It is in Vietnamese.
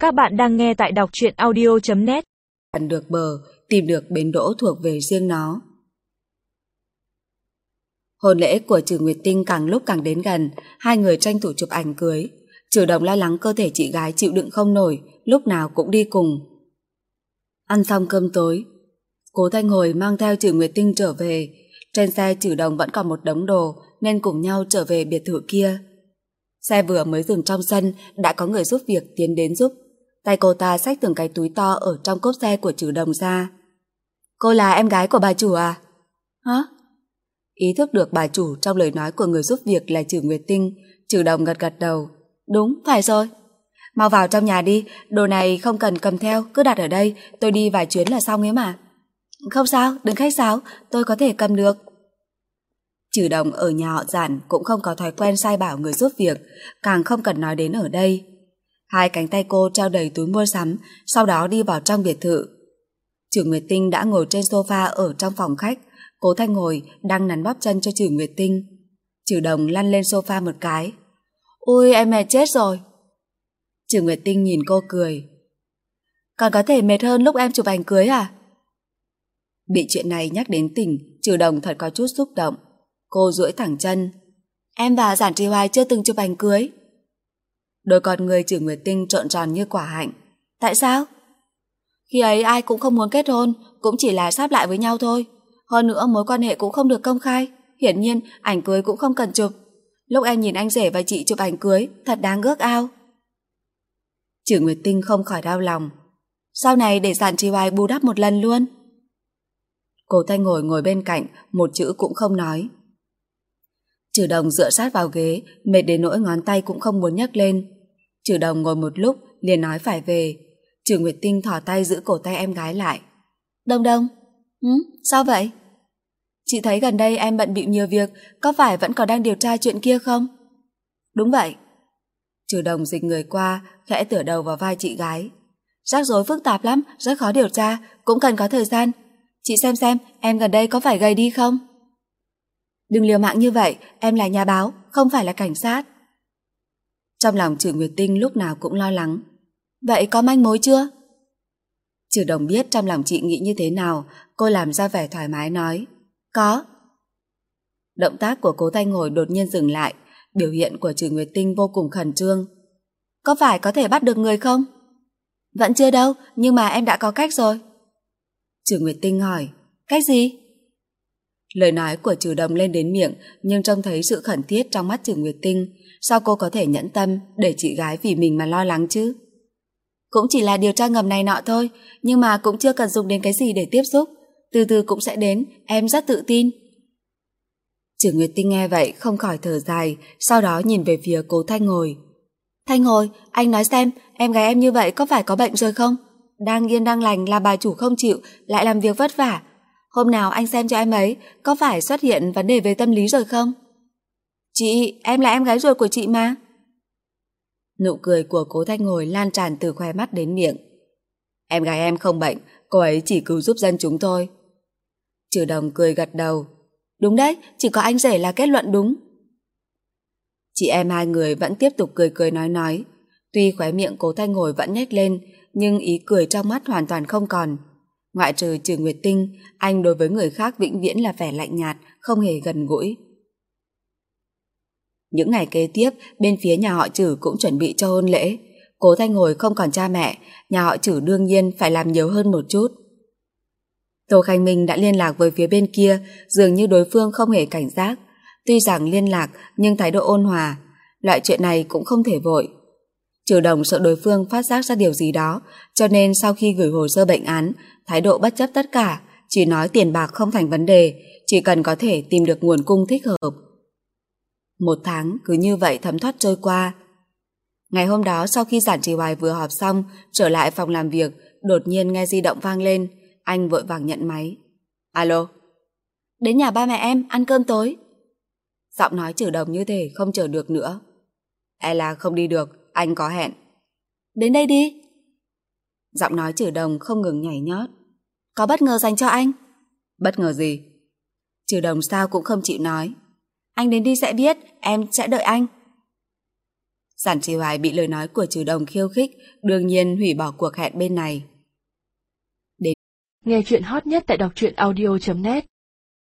Các bạn đang nghe tại đọc truyện audio.net. Gần được bờ, tìm được bến đỗ thuộc về riêng nó. Hôn lễ của Trừ Nguyệt Tinh càng lúc càng đến gần, hai người tranh thủ chụp ảnh cưới. Trừ Đồng lo lắng cơ thể chị gái chịu đựng không nổi, lúc nào cũng đi cùng. Ăn xong cơm tối, Cố Thanh Hồi mang theo Trừ Nguyệt Tinh trở về. Trên xe Trừ Đồng vẫn còn một đống đồ nên cùng nhau trở về biệt thự kia. Xe vừa mới dừng trong sân đã có người giúp việc tiến đến giúp. Tay cô ta xách từng cái túi to ở trong cốp xe của Trừ Đồng ra. Cô là em gái của bà chủ à? Hả? Ý thức được bà chủ trong lời nói của người giúp việc là Trừ Nguyệt Tinh, Trừ Đồng gật gật đầu. Đúng, phải rồi. Mau vào trong nhà đi, đồ này không cần cầm theo, cứ đặt ở đây, tôi đi vài chuyến là xong ấy mà. Không sao, đừng khách sáo, tôi có thể cầm được. Trừ Đồng ở nhà họ Giản cũng không có thói quen sai bảo người giúp việc, càng không cần nói đến ở đây. Hai cánh tay cô treo đầy túi mua sắm, sau đó đi vào trong biệt thự. Trừ Nguyệt Tinh đã ngồi trên sofa ở trong phòng khách, Cố Thanh Hồi đang nắn bóp chân cho Trừ Nguyệt Tinh. Trừ Đồng lăn lên sofa một cái. Ôi em mệt chết rồi. Trừ Nguyệt Tinh nhìn cô cười. Còn có thể mệt hơn lúc em chụp ảnh cưới à? Bị chuyện này nhắc đến tỉnh, Trừ Đồng thật có chút xúc động. Cô duỗi thẳng chân. Em và Giản Trì Hoài chưa từng chụp ảnh cưới. Đôi con người Trừ Nguyệt Tinh trợn tròn như quả hạnh. Tại sao? Khi ấy ai cũng không muốn kết hôn, cũng chỉ là sáp lại với nhau thôi. Hơn nữa mối quan hệ cũng không được công khai, hiển nhiên ảnh cưới cũng không cần chụp. Lúc em nhìn anh rể và chị chụp ảnh cưới, thật đáng ước ao. Trừ Nguyệt Tinh không khỏi đau lòng. Sau này để Giản Trì Hoài bù đắp một lần luôn. Cố Thanh Hồi ngồi bên cạnh, một chữ cũng không nói. Trừ Đồng dựa sát vào ghế, mệt đến nỗi ngón tay cũng không muốn nhấc lên. Trừ Đồng ngồi một lúc, liền nói phải về. Trừ Nguyệt Tinh thỏ tay giữ cổ tay em gái lại. Đồng Đồng, sao vậy? Chị thấy gần đây em bận bịu nhiều việc, có phải vẫn còn đang điều tra chuyện kia không? Đúng vậy. Trừ Đồng dịch người qua, khẽ tựa đầu vào vai chị gái. Rắc rối phức tạp lắm, rất khó điều tra, cũng cần có thời gian. Chị xem em gần đây có phải gầy đi không? Đừng liều mạng như vậy, em là nhà báo, không phải là cảnh sát. Trong lòng Trừ Nguyệt Tinh lúc nào cũng lo lắng. Vậy có manh mối chưa? Trừ Đồng biết trong lòng chị nghĩ như thế nào, cô làm ra vẻ thoải mái nói. Có. Động tác của Cố Thanh Hồi đột nhiên dừng lại, biểu hiện của Trừ Nguyệt Tinh vô cùng khẩn trương. Có phải có thể bắt được người không? Vẫn chưa đâu, nhưng mà em đã có cách rồi. Trừ Nguyệt Tinh hỏi. Cách gì? Lời nói của Trừ Đồng lên đến miệng, nhưng trông thấy sự khẩn thiết trong mắt Trừ Nguyệt Tinh. Sao cô có thể nhẫn tâm để chị gái vì mình mà lo lắng chứ? Cũng chỉ là điều tra ngầm này nọ thôi, nhưng mà cũng chưa cần dùng đến cái gì để tiếp xúc. Từ từ cũng sẽ đến, em rất tự tin. Trừ Nguyệt Tinh nghe vậy không khỏi thở dài, sau đó nhìn về phía Cố Thanh Hồi. Thanh Hồi, anh nói xem, em gái em như vậy có phải có bệnh rồi không? Đang yên đang lành là bà chủ không chịu, lại làm việc vất vả. Hôm nào anh xem cho em ấy, có phải xuất hiện vấn đề về tâm lý rồi không? Chị, em là em gái ruột của chị mà. Nụ cười của Cố Thanh Hồi lan tràn từ khóe mắt đến miệng. Em gái em không bệnh, cô ấy chỉ cứu giúp dân chúng thôi. Trừ Đồng cười gật đầu. Đúng đấy, chỉ có anh rể là kết luận đúng. Chị em hai người vẫn tiếp tục cười nói. Tuy khóe miệng Cố Thanh Hồi vẫn nhếch lên, nhưng ý cười trong mắt hoàn toàn không còn. Ngoại trừ Trừ Nguyệt Tinh, anh đối với người khác vĩnh viễn là vẻ lạnh nhạt, không hề gần gũi. Những ngày kế tiếp, bên phía nhà họ Trừ cũng chuẩn bị cho hôn lễ. Cố Thanh Hồi không còn cha mẹ, nhà họ Trừ đương nhiên phải làm nhiều hơn một chút. Tô Khanh Minh đã liên lạc với phía bên kia, dường như đối phương không hề cảnh giác. Tuy rằng liên lạc nhưng thái độ ôn hòa, loại chuyện này cũng không thể vội. Trừ Đồng sợ đối phương phát giác ra điều gì đó, cho nên sau khi gửi hồ sơ bệnh án, thái độ bất chấp tất cả, chỉ nói tiền bạc không thành vấn đề, chỉ cần có thể tìm được nguồn cung thích hợp. Một tháng cứ như vậy thấm thoát trôi qua. Ngày hôm đó sau khi Giản Trì Hoài vừa họp xong, trở lại phòng làm việc, đột nhiên nghe di động vang lên, anh vội vàng nhận máy. Alo. Đến nhà ba mẹ em ăn cơm tối. Giọng nói Trừ Đồng như thể không chờ được nữa. Là không đi được, anh có hẹn. Đến đây đi. Giọng nói Trừ Đồng không ngừng nhảy nhót. Có bất ngờ dành cho anh. Bất ngờ gì? Trừ Đồng sao cũng không chịu nói. Anh đến đi sẽ biết, em sẽ đợi anh. Giản Chỉ Hoài bị lời nói của Trừ Đồng khiêu khích, đương nhiên hủy bỏ cuộc hẹn bên này. Nghe chuyện hot nhất tại đọc truyện audio.net